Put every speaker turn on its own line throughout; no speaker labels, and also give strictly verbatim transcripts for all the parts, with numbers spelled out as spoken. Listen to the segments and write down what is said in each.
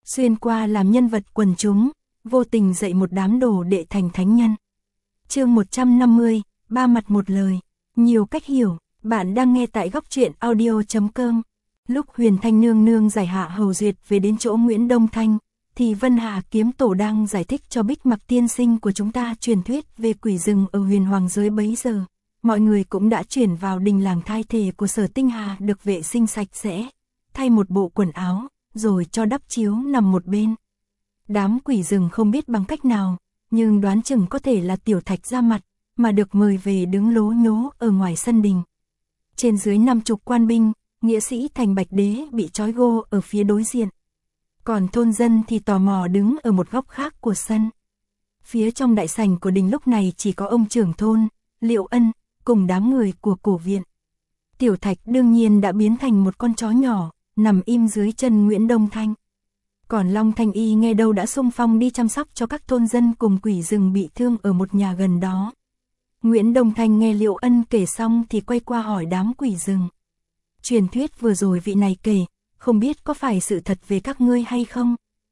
xuyên qua làm nhân vật quần chúng, vô tình dạy một đám đồ đệ thành thánh nhân. Chương một trăm năm mươi, ba mặt một lời, nhiều cách hiểu, bạn đang nghe tại góc truyện audio chấm com. Lúc Huyền Thanh nương nương giải hạ hầu duyệt về đến chỗ Nguyễn Đông Thanh, thì Vân Hà kiếm tổ đang giải thích cho Bích Mặc tiên sinh của chúng ta truyền thuyết về quỷ rừng ở huyền hoàng giới bấy giờ. Mọi người cũng đã chuyển vào đình làng thai thể của Sở Tinh Hà được vệ sinh sạch sẽ, thay một bộ quần áo, rồi cho đắp chiếu nằm một bên. Đám quỷ rừng không biết bằng cách nào, nhưng đoán chừng có thể là Tiểu Thạch ra mặt, mà được mời về đứng lố nhố ở ngoài sân đình. Trên dưới năm chục quan binh, nghĩa sĩ thành Bạch Đế bị trói gô ở phía đối diện. Còn thôn dân thì tò mò đứng ở một góc khác của sân. Phía trong đại sảnh của đình lúc này chỉ có ông trưởng thôn, Liệu Ân, cùng đám người của cổ viện. Tiểu Thạch đương nhiên đã biến thành một con chó nhỏ, nằm im dưới chân Nguyễn Đông Thanh. Còn Long Thanh Y nghe đâu đã xung phong đi chăm sóc cho các thôn dân cùng quỷ rừng bị thương ở một nhà gần đó. Nguyễn Đông Thanh nghe Liệu Ân kể xong thì quay qua hỏi đám quỷ rừng. Truyền thuyết vừa rồi vị này kể, không biết có phải sự thật về các ngươi hay không?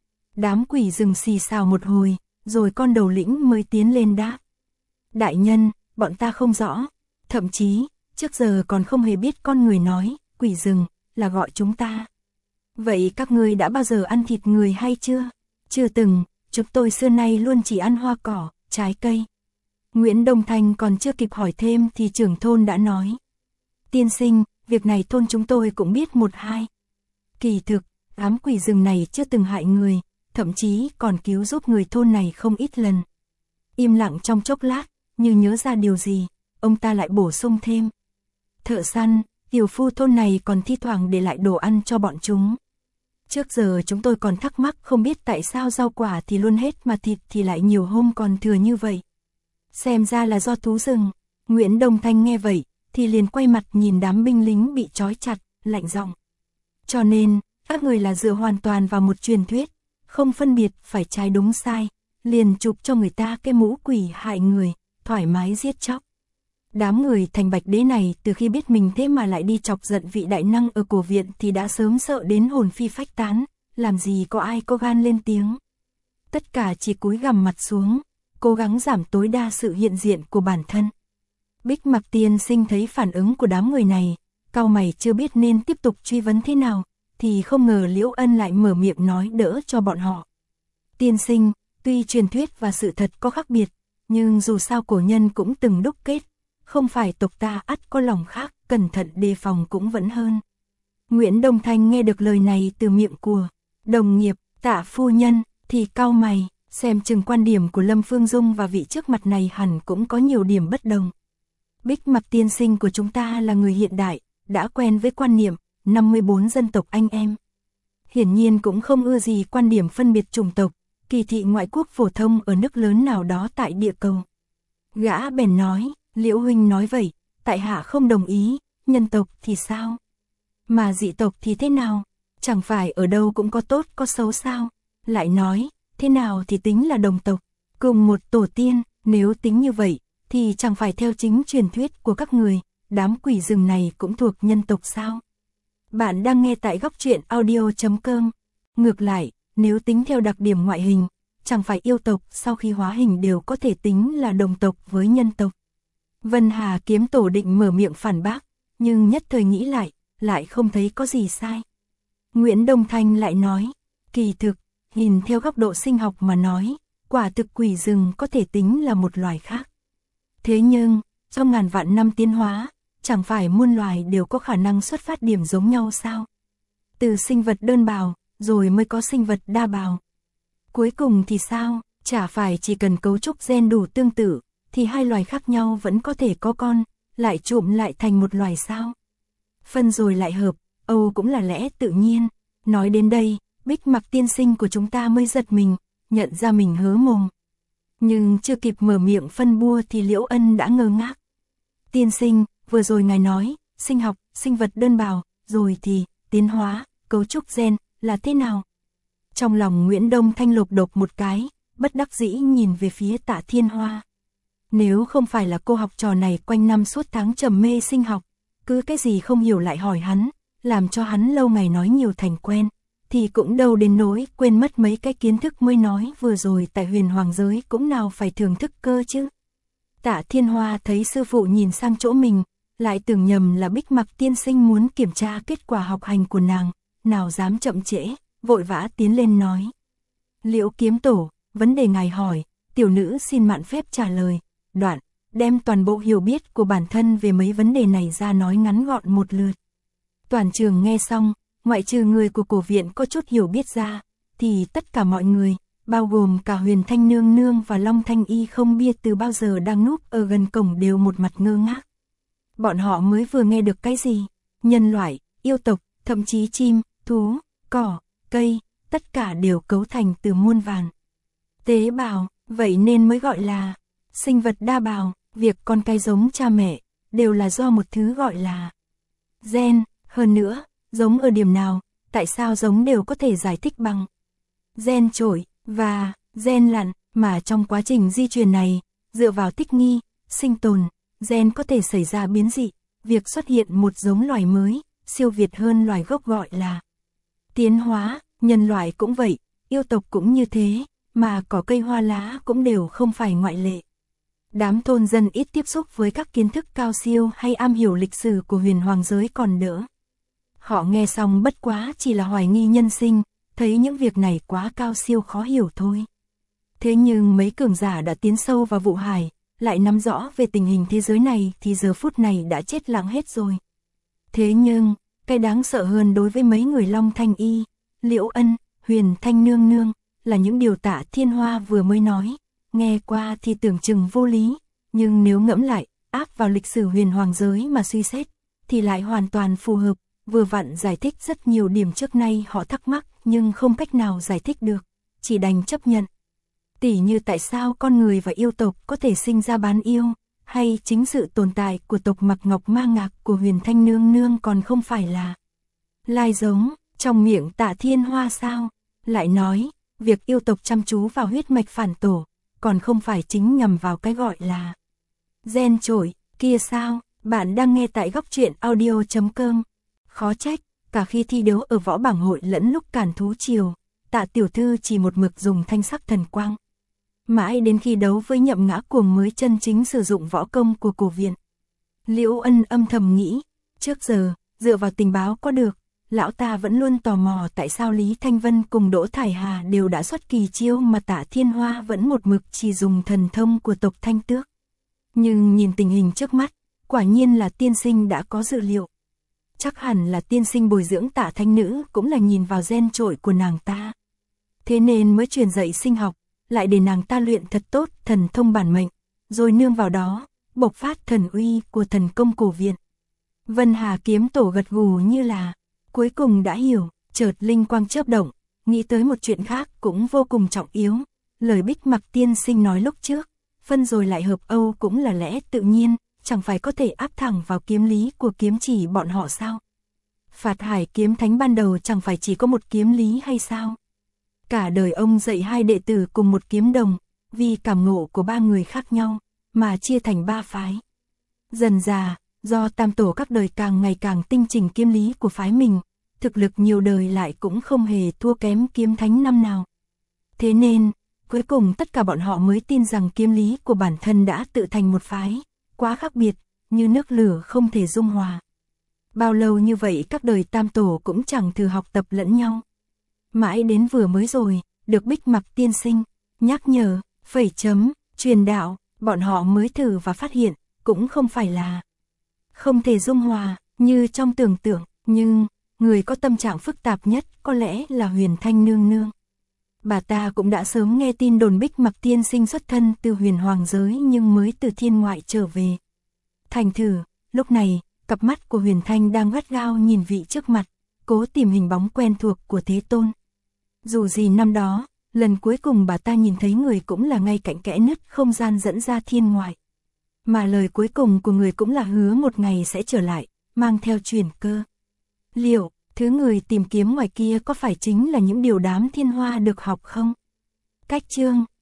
Đám quỷ rừng xì xào một hồi, rồi con đầu lĩnh mới tiến lên đáp. Đại nhân, bọn ta không rõ, thậm chí, trước giờ còn không hề biết con người nói, quỷ rừng, là gọi chúng ta. Vậy các ngươi đã bao giờ ăn thịt người hay chưa? Chưa từng, chúng tôi xưa nay luôn chỉ ăn hoa cỏ, trái cây. Nguyễn Đông Thanh còn chưa kịp hỏi thêm thì trưởng thôn đã nói. Tiên sinh, việc này thôn chúng tôi cũng biết một hai. Kỳ thực, đám quỷ rừng này chưa từng hại người, thậm chí còn cứu giúp người thôn này không ít lần. Im lặng trong chốc lát, như nhớ ra điều gì, ông ta lại bổ sung thêm. Thợ săn, tiểu phu thôn này còn thi thoảng để lại đồ ăn cho bọn chúng. Trước giờ chúng tôi còn thắc mắc không biết tại sao rau quả thì luôn hết mà thịt thì lại nhiều hôm còn thừa như vậy. Xem ra là do thú rừng. Nguyễn Đông Thanh nghe vậy, thì liền quay mặt nhìn đám binh lính bị trói chặt, lạnh giọng. Cho nên, các người là dựa hoàn toàn vào một truyền thuyết, không phân biệt phải trái đúng sai, liền chụp cho người ta cái mũ quỷ hại người, thoải mái giết chóc. Đám người thành Bạch Đế này từ khi biết mình thế mà lại đi chọc giận vị đại năng ở cổ viện thì đã sớm sợ đến hồn phi phách tán, làm gì có ai có gan lên tiếng. Tất cả chỉ cúi gằm mặt xuống, cố gắng giảm tối đa sự hiện diện của bản thân. Bích Mặc tiên sinh thấy phản ứng của đám người này, cau mày chưa biết nên tiếp tục truy vấn thế nào, thì không ngờ Liễu Ân lại mở miệng nói đỡ cho bọn họ. Tiên sinh, tuy truyền thuyết và sự thật có khác biệt, nhưng dù sao cổ nhân cũng từng đúc kết, không phải tộc ta ắt có lòng khác, cẩn thận đề phòng cũng vẫn hơn. Nguyễn Đông Thanh nghe được lời này từ miệng của đồng nghiệp, Tạ phu nhân, thì cau mày, xem chừng quan điểm của Lâm Phương Dung và vị trước mặt này hẳn cũng có nhiều điểm bất đồng. Bích Mặc tiên sinh của chúng ta là người hiện đại, đã quen với quan niệm năm mươi bốn dân tộc anh em. Hiển nhiên cũng không ưa gì quan điểm phân biệt chủng tộc, kỳ thị ngoại quốc phổ thông ở nước lớn nào đó tại địa cầu. Gã bèn nói, Liễu huynh nói vậy, tại hạ không đồng ý, nhân tộc thì sao? Mà dị tộc thì thế nào? Chẳng phải ở đâu cũng có tốt có xấu sao? Lại nói, thế nào thì tính là đồng tộc? Cùng một tổ tiên, nếu tính như vậy, thì chẳng phải theo chính truyền thuyết của các người, đám quỷ rừng này cũng thuộc nhân tộc sao? Bạn đang nghe tại góc truyện audio chấm com. Ngược lại, nếu tính theo đặc điểm ngoại hình, chẳng phải yêu tộc sau khi hóa hình đều có thể tính là đồng tộc với nhân tộc. Vân Hà kiếm tổ định mở miệng phản bác, nhưng nhất thời nghĩ lại, lại không thấy có gì sai. Nguyễn Đông Thanh lại nói, kỳ thực, nhìn theo góc độ sinh học mà nói, quả thực quỷ rừng có thể tính là một loài khác. Thế nhưng, trong ngàn vạn năm tiến hóa, chẳng phải muôn loài đều có khả năng xuất phát điểm giống nhau sao? Từ sinh vật đơn bào, rồi mới có sinh vật đa bào. Cuối cùng thì sao? Chả phải chỉ cần cấu trúc gen đủ tương tự, thì hai loài khác nhau vẫn có thể có con, lại trụm lại thành một loài sao? Phân rồi lại hợp, Âu cũng là lẽ tự nhiên. Nói đến đây, Bích Mặc tiên sinh của chúng ta mới giật mình, nhận ra mình hớ mồm. Nhưng chưa kịp mở miệng phân bua thì Liễu Ân đã ngơ ngác. Tiên sinh, vừa rồi ngài nói, sinh học, sinh vật đơn bào, rồi thì, tiến hóa, cấu trúc gen, là thế nào? Trong lòng Nguyễn Đông Thanh lục đột một cái, bất đắc dĩ nhìn về phía Tạ Thiên Hoa. Nếu không phải là cô học trò này quanh năm suốt tháng trầm mê sinh học, cứ cái gì không hiểu lại hỏi hắn, làm cho hắn lâu ngày nói nhiều thành quen, thì cũng đâu đến nỗi quên mất mấy cái kiến thức mới nói vừa rồi tại huyền hoàng giới cũng nào phải thưởng thức cơ chứ. Tạ Thiên Hoa thấy sư phụ nhìn sang chỗ mình, lại tưởng nhầm là Bích Mặc tiên sinh muốn kiểm tra kết quả học hành của nàng, nào dám chậm trễ, vội vã tiến lên nói. Liễu kiếm tổ, vấn đề ngài hỏi, tiểu nữ xin mạn phép trả lời, đoạn, đem toàn bộ hiểu biết của bản thân về mấy vấn đề này ra nói ngắn gọn một lượt. Toàn trường nghe xong, ngoại trừ người của cổ viện có chút hiểu biết ra, thì tất cả mọi người, bao gồm cả Huyền Thanh Nương Nương và Long Thanh Y không biết từ bao giờ đang núp ở gần cổng đều một mặt ngơ ngác. Bọn họ mới vừa nghe được cái gì? Nhân loại, yêu tộc, thậm chí chim, thú, cỏ, cây, tất cả đều cấu thành từ muôn vàn tế bào, vậy nên mới gọi là sinh vật đa bào, việc con cái giống cha mẹ, đều là do một thứ gọi là gen, hơn nữa, giống ở điểm nào, tại sao giống đều có thể giải thích bằng gen trội và gen lặn, mà trong quá trình di truyền này, dựa vào thích nghi, sinh tồn, gen có thể xảy ra biến dị, việc xuất hiện một giống loài mới, siêu việt hơn loài gốc gọi là tiến hóa, nhân loại cũng vậy, yêu tộc cũng như thế, mà cỏ cây hoa lá cũng đều không phải ngoại lệ. Đám thôn dân ít tiếp xúc với các kiến thức cao siêu hay am hiểu lịch sử của huyền hoàng giới còn đỡ. Họ nghe xong bất quá chỉ là hoài nghi nhân sinh, thấy những việc này quá cao siêu khó hiểu thôi. Thế nhưng mấy cường giả đã tiến sâu vào vụ hải, lại nắm rõ về tình hình thế giới này thì giờ phút này đã chết lặng hết rồi. Thế nhưng, cái đáng sợ hơn đối với mấy người Long Thanh Y, Liễu Ân, Huyền Thanh Nương Nương, là những điều Tạ Thiên Hoa vừa mới nói, nghe qua thì tưởng chừng vô lý, nhưng nếu ngẫm lại, áp vào lịch sử huyền hoàng giới mà suy xét, thì lại hoàn toàn phù hợp, vừa vặn giải thích rất nhiều điểm trước nay họ thắc mắc nhưng không cách nào giải thích được, chỉ đành chấp nhận. Tỉ như tại sao con người và yêu tộc có thể sinh ra bán yêu, hay chính sự tồn tại của tộc Mặc Ngọc Ma Ngạc của Huyền Thanh Nương Nương còn không phải là lai giống, trong miệng Tạ Thiên Hoa sao, lại nói, việc yêu tộc chăm chú vào huyết mạch phản tổ, còn không phải chính nhằm vào cái gọi là gen trội, kia sao, bạn đang nghe tại góc truyện audio chấm com. Khó trách, cả khi thi đấu ở võ bảng hội lẫn lúc cản thú triều, Tạ tiểu thư chỉ một mực dùng thanh sắc thần quang. Mãi đến khi đấu với Nhậm Ngã Cuồng mới chân chính sử dụng võ công của cổ viện. Liễu Ân âm thầm nghĩ, trước giờ, dựa vào tình báo có được, lão ta vẫn luôn tò mò tại sao Lý Thanh Vân cùng Đỗ Thải Hà đều đã xuất kỳ chiêu mà Tạ Thiên Hoa vẫn một mực chỉ dùng thần thông của tộc Thanh Tước. Nhưng nhìn tình hình trước mắt, quả nhiên là tiên sinh đã có dự liệu. Chắc hẳn là tiên sinh bồi dưỡng Tạ Thanh Nữ cũng là nhìn vào gen trội của nàng ta. Thế nên mới truyền dạy sinh học, lại để nàng ta luyện thật tốt thần thông bản mệnh, rồi nương vào đó, bộc phát thần uy của thần công cổ viện. Vân Hà kiếm tổ gật gù như là, cuối cùng đã hiểu, chợt linh quang chớp động, nghĩ tới một chuyện khác cũng vô cùng trọng yếu. Lời Bích Mặc tiên sinh nói lúc trước, phân rồi lại hợp Âu cũng là lẽ tự nhiên, chẳng phải có thể áp thẳng vào kiếm lý của kiếm chỉ bọn họ sao? Phạt Hải kiếm thánh ban đầu chẳng phải chỉ có một kiếm lý hay sao? Cả đời ông dạy hai đệ tử cùng một kiếm đồng, vì cảm ngộ của ba người khác nhau, mà chia thành ba phái. Dần dà, do tam tổ các đời càng ngày càng tinh chỉnh kiếm lý của phái mình, thực lực nhiều đời lại cũng không hề thua kém kiếm thánh năm nào. Thế nên, cuối cùng tất cả bọn họ mới tin rằng kiếm lý của bản thân đã tự thành một phái, quá khác biệt, như nước lửa không thể dung hòa. Bao lâu như vậy các đời tam tổ cũng chẳng thử học tập lẫn nhau. Mãi đến vừa mới rồi, được Bích Mặc tiên sinh nhắc nhở, phẩy chấm, truyền đạo, bọn họ mới thử và phát hiện, cũng không phải là không thể dung hòa, như trong tưởng tượng, nhưng, người có tâm trạng phức tạp nhất có lẽ là Huyền Thanh Nương Nương. Bà ta cũng đã sớm nghe tin đồn Bích Mặc tiên sinh xuất thân từ huyền hoàng giới nhưng mới từ thiên ngoại trở về. Thành thử, lúc này, cặp mắt của Huyền Thanh đang gắt gao nhìn vị trước mặt, cố tìm hình bóng quen thuộc của Thế Tôn. Dù gì năm đó, lần cuối cùng bà ta nhìn thấy người cũng là ngay cạnh kẽ nứt không gian dẫn ra thiên ngoại. Mà lời cuối cùng của người cũng là hứa một ngày sẽ trở lại, mang theo truyền cơ. Liệu, thứ người tìm kiếm ngoài kia có phải chính là những điều đám thiên hoa được học không? Cách chương